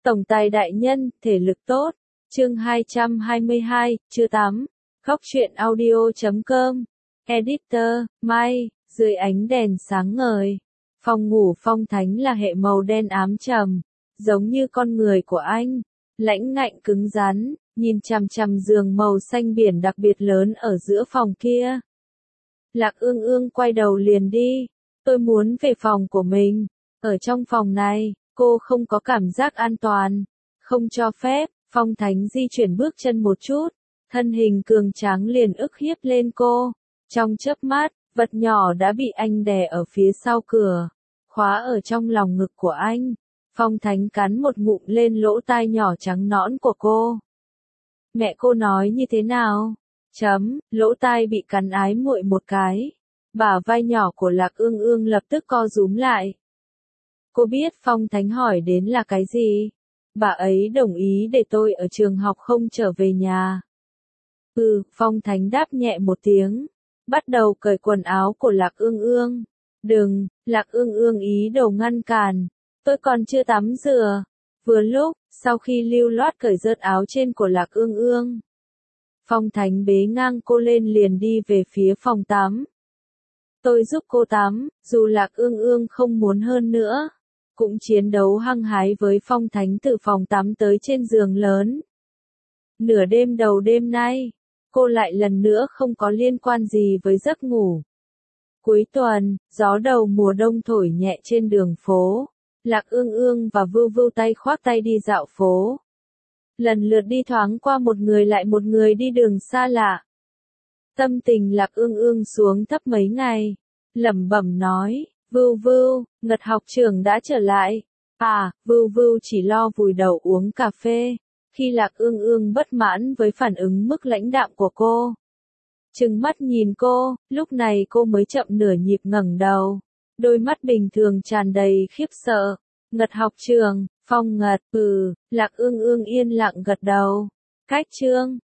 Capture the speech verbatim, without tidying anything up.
Tổng tài đại nhân, thể lực tốt. Chương hai trăm hai mươi hai, chưa tắm. Khóc chuyện audio chấm com. Editor, Mai, dưới ánh đèn sáng ngời. Phòng ngủ Phong Thánh là hệ màu đen ám trầm, giống như con người của anh. Lãnh ngạnh cứng rắn, nhìn chằm chằm giường màu xanh biển đặc biệt lớn ở giữa phòng kia. Lạc Ương Ương quay đầu liền đi. Tôi muốn về phòng của mình. Ở trong phòng này, cô không có cảm giác an toàn. Không cho phép. Phong Thánh di chuyển bước chân một chút. Thân hình cường tráng liền ức hiếp lên cô. Trong chớp mắt, vật nhỏ đã bị anh đè ở phía sau cửa. Khóa ở trong lòng ngực của anh. Phong Thánh cắn một ngụm lên lỗ tai nhỏ trắng nõn của cô. Mẹ cô nói như thế nào? Chấm, lỗ tai bị cắn ái muội một cái. Bả vai nhỏ của Lạc Ương Ương lập tức co rúm lại. Cô biết Phong Thánh hỏi đến là cái gì? Bà ấy đồng ý để tôi ở trường học không trở về nhà. Ừ, Phong Thánh đáp nhẹ một tiếng. Bắt đầu cởi quần áo của Lạc Ương Ương. Đừng, Lạc Ương Ương ý đồ ngăn cản. Tôi còn chưa tắm rửa. Vừa lúc, sau khi lưu loát cởi rớt áo trên của Lạc Ương Ương. Phong Thánh bế ngang cô lên liền đi về phía phòng tắm. Tôi giúp cô tắm, dù Lạc Ương Ương không muốn hơn nữa. Cũng chiến đấu hăng hái với Phong Thánh từ phòng tắm tới trên giường lớn. Nửa đêm đầu đêm nay, cô lại lần nữa không có liên quan gì với giấc ngủ. Cuối tuần, gió đầu mùa đông thổi nhẹ trên đường phố. Lạc Ương Ương và Vưu Vưu tay khoác tay đi dạo phố. Lần lượt đi thoáng qua một người lại một người đi đường xa lạ. Tâm tình Lạc Ương Ương xuống thấp mấy ngày. Lẩm bẩm nói, Vưu Vưu, Ngật học trưởng đã trở lại. À, Vưu Vưu chỉ lo vùi đầu uống cà phê. Khi Lạc Ương Ương bất mãn với phản ứng mức lãnh đạm của cô. Trừng mắt nhìn cô, lúc này cô mới chậm nửa nhịp ngẩng đầu. Đôi mắt bình thường tràn đầy khiếp sợ. Ngật học trưởng, Phong Ngật, ừ, Lạc Ương Ương yên lặng gật đầu. Cách chương,